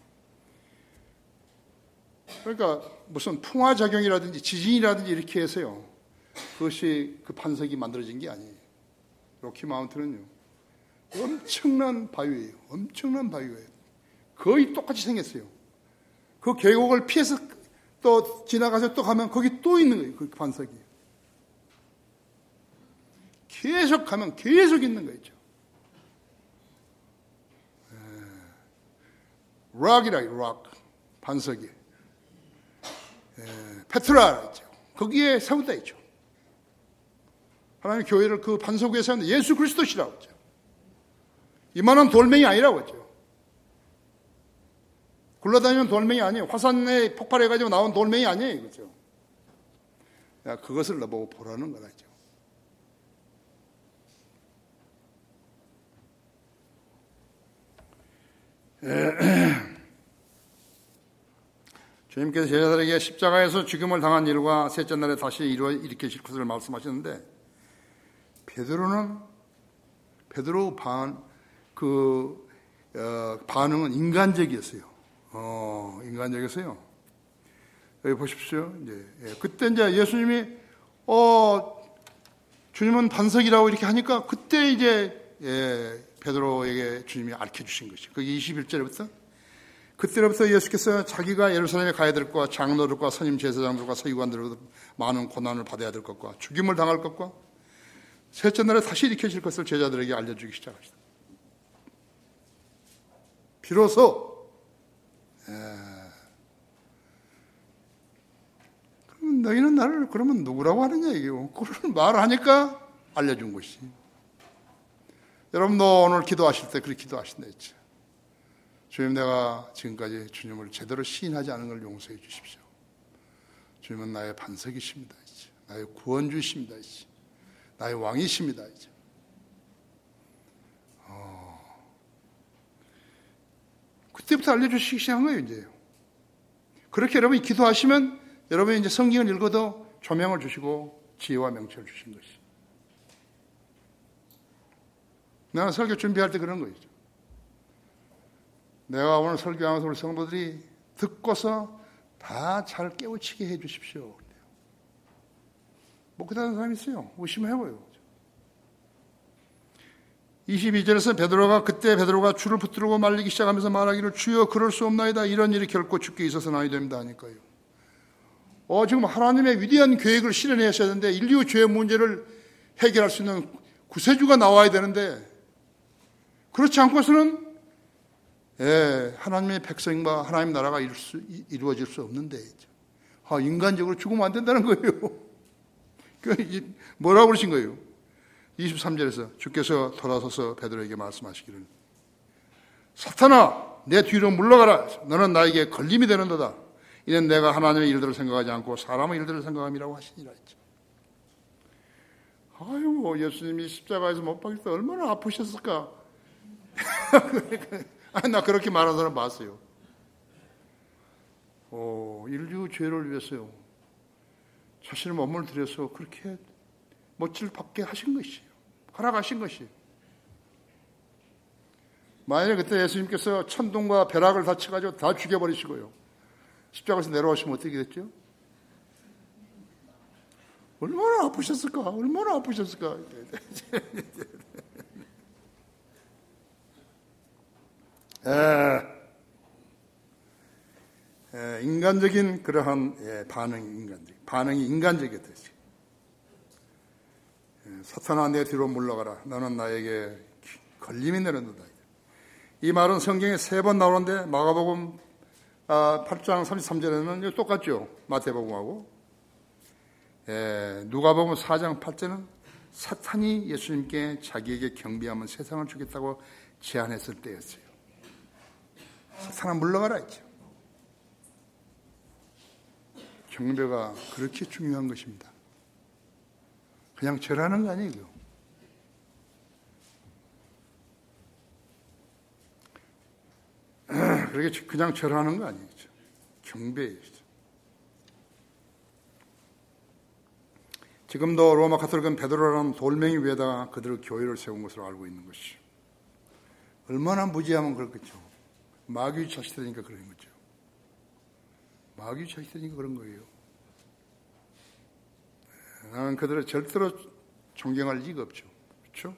그러니까 무슨 풍화작용이라든지 지진이라든지 이렇게 해서요, 그것이 그 반석이 만들어진 게 아니에요. 로키 마운틴은요, 엄청난 바위예요. 엄청난 바위예요. 거의 똑같이 생겼어요. 그 계곡을 피해서 또 지나가서 또 가면 거기 또 있는 거예요. 그 반석이. 계속 가면 계속 있는 거죠. 락이라, 락. 반석이. 페트라 있죠. 거기에 세웠다 있죠. 하나님 교회를 그 반석 위에 세웠는데 예수 그리스도시라고 했죠. 이만한 돌멩이 아니라고 했죠. 굴러다니는 돌멩이 아니에요. 화산에 폭발해가지고 나온 돌멩이 아니에요. 이거죠. 야, 그것을 너보고 보라는 거라죠. 주님께서 제자들에게 십자가에서 죽임을 당한 일과 셋째 날에 다시 이루어 일으키실 것을 말씀하셨는데, 베드로는 베드로 반 그 어, 반응은 인간적이었어요. 어, 인간적이었어요. 여기 보십시오. 이제 예, 그때 이제 예수님이 어 주님은 반석이라고 이렇게 하니까 그때 이제 예, 베드로에게 주님이 알려 주신 것이. 그게 이십일 절부터 그때로부터 예수께서 자기가 예루살렘에 가야 될 것과 장로들과 선임 제사장들과 서기관들로부터 많은 고난을 받아야 될 것과 죽임을 당할 것과 셋째 날에 다시 일으켜질 것을 제자들에게 알려주기 시작하시다. 비로소 에... 그럼 너희는 나를 그러면 누구라고 하느냐 이게요. 그걸 말하니까 알려준 것이. 여러분도 오늘 기도하실 때 그렇게 기도하신다 했죠. 주님, 내가 지금까지 주님을 제대로 시인하지 않은 걸 용서해 주십시오. 주님은 나의 반석이십니다. 이제. 나의 구원주이십니다. 이제. 나의 왕이십니다. 이제. 어. 그때부터 알려주시기 시작한 거예요. 이제. 그렇게 여러분이 기도하시면 여러분이 이제 성경을 읽어도 조명을 주시고 지혜와 명철을 주신 것이. 나는 설교 준비할 때 그런 거죠. 내가 오늘 설교하면서 우리 성도들이 듣고서 다 잘 깨우치게 해 주십시오. 뭐 그다는 사람이 있어요. 의심해봐요. 이십이 절에서 베드로가 그때 베드로가 줄을 붙들고 말리기 시작하면서 말하기를 주여 그럴 수 없나이다. 이런 일이 결코 주께 있어서는 아니 됩니다 하니까요. 어, 지금 하나님의 위대한 계획을 실현하셔야 되는데 인류 죄 문제를 해결할 수 있는 구세주가 나와야 되는데 그렇지 않고서는 예, 하나님의 백성과 하나님 나라가 이룰 수, 이루어질 수 없는데 아, 인간적으로 죽으면 안 된다는 거예요. 뭐라고 그러신 거예요? 이십삼 절에서 주께서 돌아서서 베드로에게 말씀하시기를 사탄아 내 뒤로 물러가라. 너는 나에게 걸림이 되는도다. 이는 내가 하나님의 일들을 생각하지 않고 사람의 일들을 생각함이라고 하시니라 했죠. 아유, 예수님이 십자가에서 못 박힐 때 얼마나 아프셨을까? 아니, 나 그렇게 말하는 사람 봤어요. 어, 인류 죄를 위해서요. 자신의 몸을 들여서 그렇게 못질 받게 하신 것이에요. 허락하신 것이에요. 만약에 그때 예수님께서 천둥과 벼락을 다 쳐가지고 다 죽여버리시고요. 십자가에서 내려오시면 어떻게 됐죠? 얼마나 아프셨을까? 얼마나 아프셨을까? 에, 에, 인간적인 그러한 예, 반응이 인간적, 반응이 인간적이었듯이. 사탄아 내 뒤로 물러가라. 너는 나에게 걸림이 되는도다. 이 말은 성경에 세 번 나오는데 마가복음 팔 장 삼십삼 절에는 똑같죠. 마태복음하고. 예, 누가복음 사 장 팔 절은 사탄이 예수님께 자기에게 경비하면 세상을 주겠다고 제안했을 때였어요. 사탄아 물러가라 했죠. 경배가 그렇게 중요한 것입니다. 그냥 절하는 거 아니에요. 그렇게 그냥 절하는 거 아니에요. 경배예요. 지금도 로마 가톨릭은 베드로라는 돌멩이 위에다가 그들의 교회를 세운 것으로 알고 있는 것이. 얼마나 무지하면 그렇겠죠. 마귀 자식들이니까 그런 거죠. 마귀 자식들이니까 그런 거예요. 나는 그들을 절대로 존경할 리가 없죠. 그렇죠?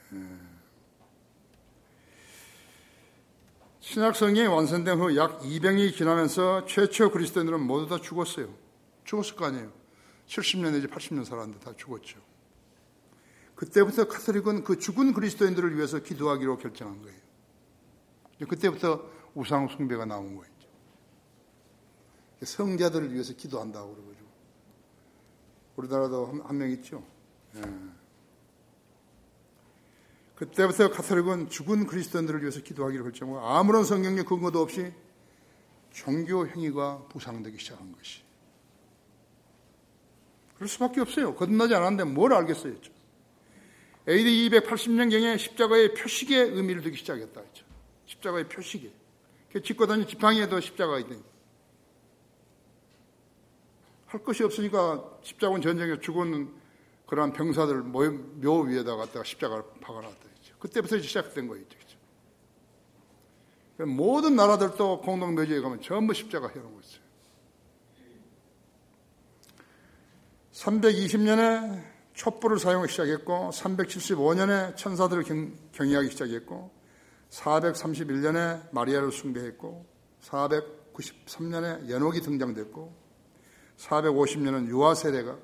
신약 성경이 완성된 후 약 이백 년이 지나면서 최초 그리스도인들은 모두 다 죽었어요. 죽었을 거 아니에요. 칠십 년 내지 팔십 년 살았는데 다 죽었죠. 그때부터 가톨릭은 그 죽은 그리스도인들을 위해서 기도하기로 결정한 거예요. 그때부터 우상 숭배가 나온 거예요. 성자들을 위해서 기도한다고 그러가지고. 우리나라도 한, 한 명 있죠. 예. 그때부터 가톨릭은 죽은 그리스도인들을 위해서 기도하기로 결정하고 아무런 성경적 근거도 없이 종교 행위가 부상되기 시작한 것이. 그럴 수밖에 없어요. 거듭나지 않았는데 뭘 알겠어요. 에이디 이백팔십 년경에 십자가의 표식의 의미를 두기 시작했다. 십자가의 표식에. 짚고 다니는 지팡이에도 십자가가 있다. 할 것이 없으니까 십자군 전쟁에 죽은 그러한 병사들 묘 위에다 갖다가 십자가를 박아놨다. 그때부터 시작된 거예요. 모든 나라들도 공동묘지에 가면 전부 십자가 해놓은 거였어요. 삼백이십 년에 촛불을 사용하기 시작했고 삼백칠십오 년에 천사들을 경, 경외하기 시작했고 사백삼십일 년에 마리아를 숭배했고 사백구십삼 년에 연옥이 등장됐고 사백오십 년은 유아 세례가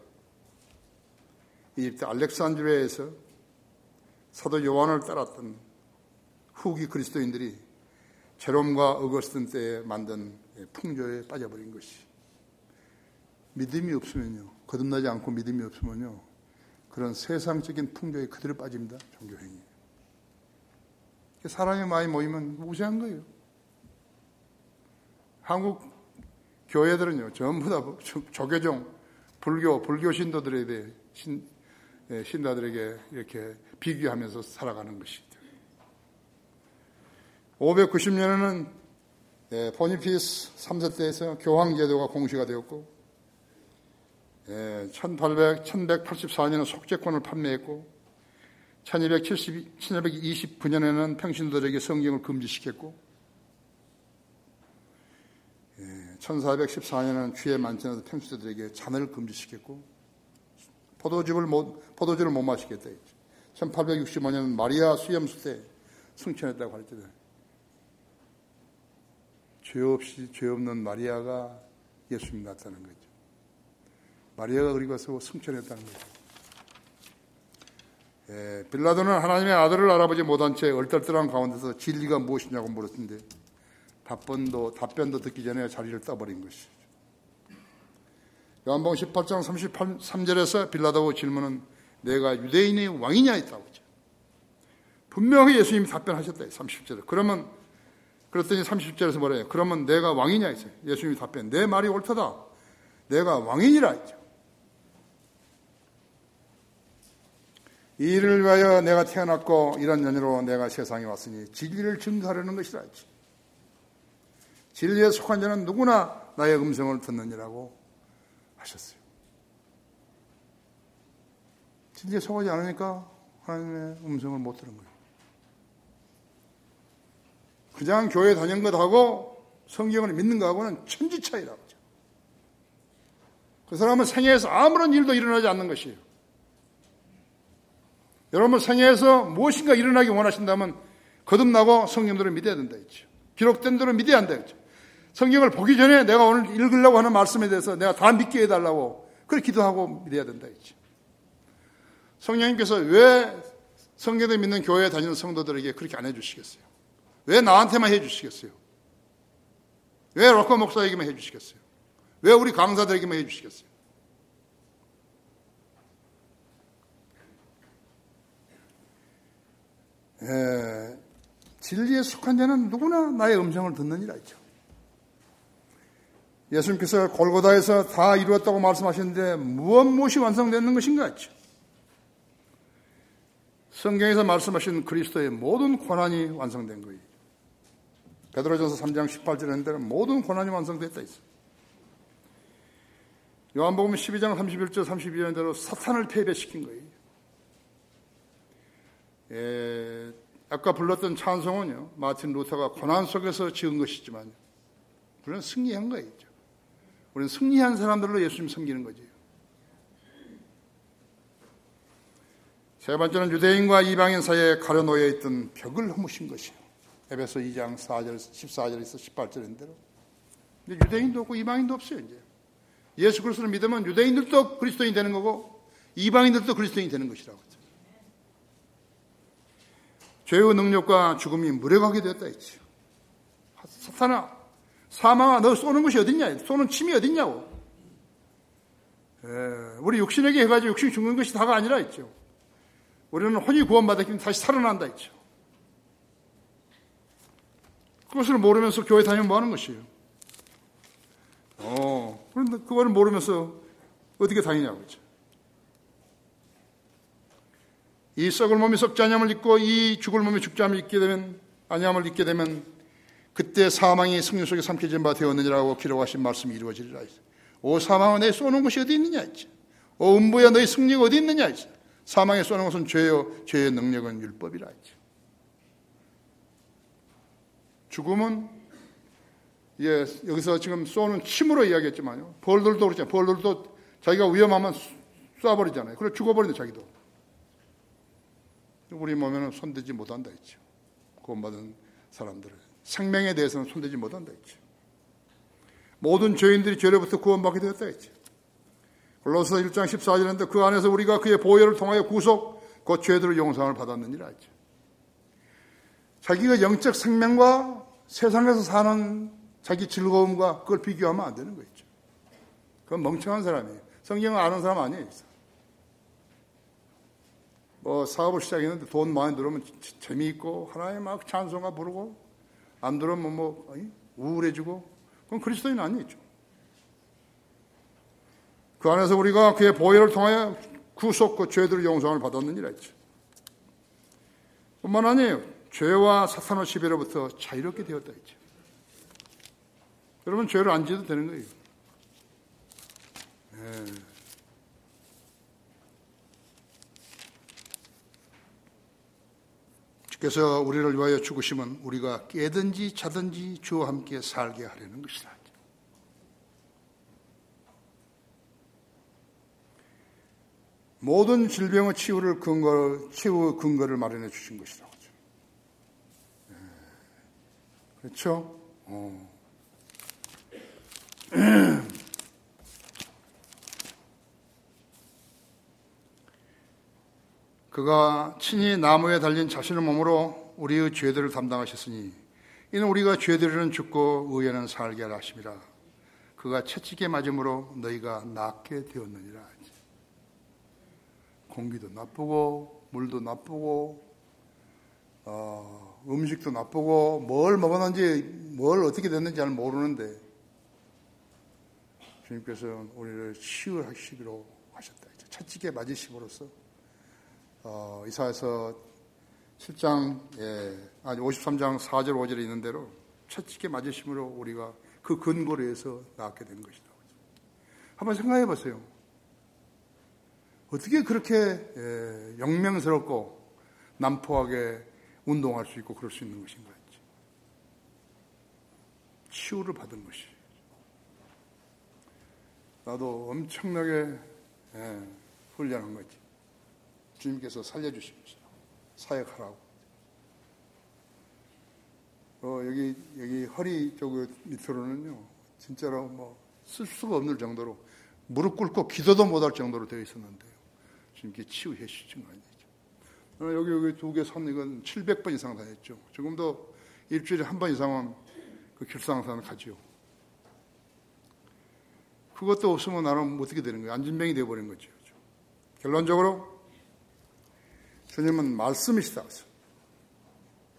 이집트 알렉산드리아에서 사도 요한을 따랐던 후기 그리스도인들이 제롬과 어거스틴 때에 만든 풍조에 빠져버린 것이. 믿음이 없으면요, 거듭나지 않고 믿음이 없으면요, 그런 세상적인 풍조에 그대로 빠집니다. 종교행위. 사람이 많이 모이면 무시한 거예요. 한국 교회들은요, 전부 다 조계종, 불교, 불교 신도들에 대해 신, 신자들에게 이렇게 비교하면서 살아가는 것이죠. 오백구십 년에는 포니피스 삼 세 때에서 교황제도가 공시가 되었고, 천팔백팔십사 년에 속죄권을 판매했고, 천이백이십구 년에는 평신도들에게 성경을 금지시켰고, 천사백십사 년에는 주의 만찬에서 평신도들에게 잔을 금지시켰고, 포도주를 못, 포도주를 못 마시겠다 했죠. 천팔백육십오 년은 마리아 수염수 때 승천했다고 할 때도 죄 없이 죄 없는 마리아가 예수님 나타난 거죠. 마리아가 그리고 와서 승천했다는 거죠. 예, 빌라도는 하나님의 아들을 알아보지 못한 채 얼떨떨한 가운데서 진리가 무엇이냐고 물었는데 답변도, 답변도 듣기 전에 자리를 떠버린 것이죠. 요한복음 십팔 장 삼십삼 절에서 빌라도 질문은 내가 유대인의 왕이냐 했다고 하죠. 분명히 예수님이 답변하셨다. 삼십 절에. 그러면 그랬더니 삼십 절에서 뭐래요? 그러면 내가 왕이냐 했어요. 예수님이 답변. 내 말이 옳다다. 내가 왕이니라 했죠. 이 일을 위하여 내가 태어났고 이런 연유로 내가 세상에 왔으니 진리를 증거하려는 것이라 했죠. 진리에 속한 자는 누구나 나의 음성을 듣느니라고 하셨어요. 진리에 속하지 않으니까 하나님의 음성을 못 들은 거예요. 그냥 교회 다니는 것하고 성경을 믿는 것하고는 천지 차이라고 하죠. 그 사람은 생애에서 아무런 일도 일어나지 않는 것이에요. 여러분 생애에서 무엇인가 일어나기 원하신다면 거듭나고 성경들을 믿어야 된다 했죠. 기록된 대로 믿어야 한다 했죠. 성경을 보기 전에 내가 오늘 읽으려고 하는 말씀에 대해서 내가 다 믿게 해달라고 그렇게 기도하고 믿어야 된다 했죠. 성령님께서 왜 성경을 믿는 교회에 다니는 성도들에게 그렇게 안 해주시겠어요? 왜 나한테만 해주시겠어요? 왜 로커 목사에게만 해주시겠어요? 왜 우리 강사들에게만 해주시겠어요? 에, 진리에 속한 자는 누구나 나의 음성을 듣느니라 했죠. 예수님께서 골고다에서 다 이루었다고 말씀하셨는데 무엇 무엇이 완성되는 것인가 했죠. 성경에서 말씀하신 그리스도의 모든 고난이 완성된 거예요. 베드로전서 삼 장 십팔 절에 하는 대로 모든 고난이 완성됐다 했어요. 요한복음 십이 장 삼십일 절 삼십이 절에 대로 사탄을 패배시킨 거예요. 예, 아까 불렀던 찬송은요, 마틴 루터가 고난 속에서 지은 것이지만 우리는 승리한 거예요. 우리는 승리한 사람들로 예수님 섬기는 거죠. 세 번째는 유대인과 이방인 사이에 가려놓여 있던 벽을 허무신 것이요. 에베소 이 장 사 절, 십사 절에서 십팔 절인 대로. 이제 유대인도 없고 이방인도 없어요, 이제. 예수 그리스도를 믿으면 유대인들도 그리스도인이 되는 거고, 이방인들도 그리스도인이 되는 것이라고. 죄의 능력과 죽음이 무력하게 되었다 했죠. 사탄아, 사망아, 너 쏘는 것이 어딨냐? 쏘는 침이 어딨냐고. 에, 우리 육신에게 해가지고 육신이 죽는 것이 다가 아니라 했죠. 우리는 혼이 구원받았기 때문에 다시 살아난다 했죠. 그것을 모르면서 교회 다니면 뭐 하는 것이에요? 어, 그런데 그걸 모르면서 어떻게 다니냐고 그죠? 이 썩을 몸이 썩지 아니함을 잊고 이 죽을 몸이 죽지 아니함을 잊게 되면 아니함을 잊게 되면 그때 사망이 승리 속에 삼켜진 바 되었느니라고 기록하신 말씀이 이루어지리라. 오 사망아, 내 쏘는 것이 어디 있느냐 했죠. 오 음부야, 너희 승리가 어디 있느냐 했죠. 사망에 쏘는 것은 죄요, 죄의 능력은 율법이라 했죠. 죽음은 예, 여기서 지금 쏘는 침으로 이야기했지만요. 벌들도 그렇잖아요. 벌들도 자기가 위험하면 쏴버리잖아요. 그래 죽어버린다 자기도. 우리 몸에는 손대지 못한다 했죠. 구원받은 사람들은 생명에 대해서는 손대지 못한다 했죠. 모든 죄인들이 죄로부터 구원받게 되었다 했죠. 골로새 일 장 십사 절인데 그 안에서 우리가 그의 보혈을 통하여 구속 곧 죄들의 용서를 받았느니라 했죠. 자기가 영적 생명과 세상에서 사는 자기 즐거움과 그걸 비교하면 안 되는 거죠. 그건 멍청한 사람이에요. 성경을 아는 사람 아니에요. 뭐 사업을 시작했는데 돈 많이 들어오면 재미있고 하나님 막 찬송가 부르고 안 들어오면 뭐 우울해지고 그건 그리스도인 아니죠. 그 안에서 우리가 그의 보혈을 통하여 구속과 죄들의 용서를 받았느니라 했죠. 뿐만 아니에요. 죄와 사탄의 시비로부터 자유롭게 되었다 했죠. 여러분 죄를 안 지어도 되는 거예요. 네. 주께서 우리를 위하여 죽으시면 우리가 깨든지 자든지 주와 함께 살게 하려는 것이다. 모든 질병의 치유를 근거, 치유 근거를 마련해 주신 것이다. 네. 그렇죠? 어. 그가 친히 나무에 달린 자신의 몸으로 우리의 죄들을 담당하셨으니 이는 우리가 죄들은 죽고 의에는 살게 하라 하심이라. 그가 채찍에 맞음으로 너희가 낫게 되었느니라. 공기도 나쁘고 물도 나쁘고 어, 음식도 나쁘고 뭘 먹었는지 뭘 어떻게 됐는지 잘 모르는데 주님께서 우리를 치유하시기로 하셨다. 채찍에 맞으심으로써 어, 이사야서 칠 장 예, 아니 오십삼 장 사 절 오 절에 있는 대로 채찍에 맞으심으로 우리가 그 근거로 해서 낫게 된 것이다. 한번 생각해 보세요. 어떻게 그렇게 예, 영명스럽고 난폭하게 운동할 수 있고 그럴 수 있는 것인가 했지. 치유를 받은 것이. 나도 엄청나게 예, 훈련한 거지. 주님께서 살려주신 것이다. 사역하라고. 어, 여기 여기 허리 쪽 밑으로는요, 진짜로 뭐 쓸 수가 없는 정도로 무릎 꿇고 기도도 못할 정도로 되어 있었는데요. 주님께 치유해 주신 거 아니죠. 여기 여기 두 개 선 이건 칠백 번 이상 다녔죠. 지금도 일주일에 한 번 이상은 그 길상산을 가지요. 그것도 없으면 나는 어떻게 되는 거예요? 안진병이 되어버린 거죠. 결론적으로 주님은 말씀이시다.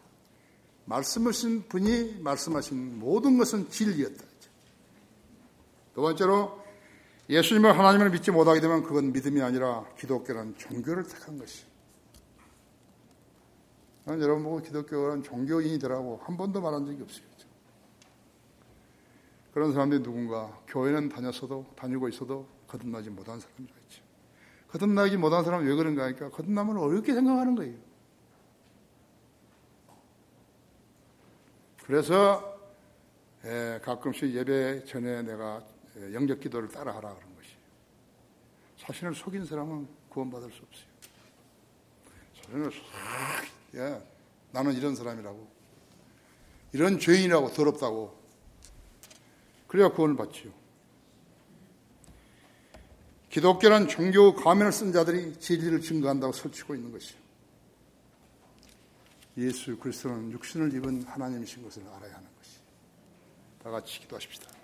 말씀하신 분이 말씀하신 모든 것은 진리였다. 두 번째로 예수님을 하나님을 믿지 못하게 되면 그건 믿음이 아니라 기독교란 종교를 택한 것이. 난 여러분 보고 기독교란 종교인이더라고 한 번도 말한 적이 없어요. 그런 사람들이 누군가 교회는 다녔어도 다니고 있어도 거듭나지 못한 사람이라 했죠. 거듭나지 못한 사람은 왜 그런가 하니까 거듭남을 어렵게 생각하는 거예요. 그래서 예, 가끔씩 예배 전에 내가 영접 기도를 따라하라 그런 것이. 자신을 속인 사람은 구원받을 수 없어요. 자신을 싹, 예, 나는 이런 사람이라고, 이런 죄인이라고, 더럽다고. 그래야 구원을 받지요. 기독교는 종교 가면을 쓴 자들이 진리를 증거한다고 설치고 있는 것이요. 예수 그리스도는 육신을 입은 하나님이신 것을 알아야 하는 것이. 다 같이 기도하십시다.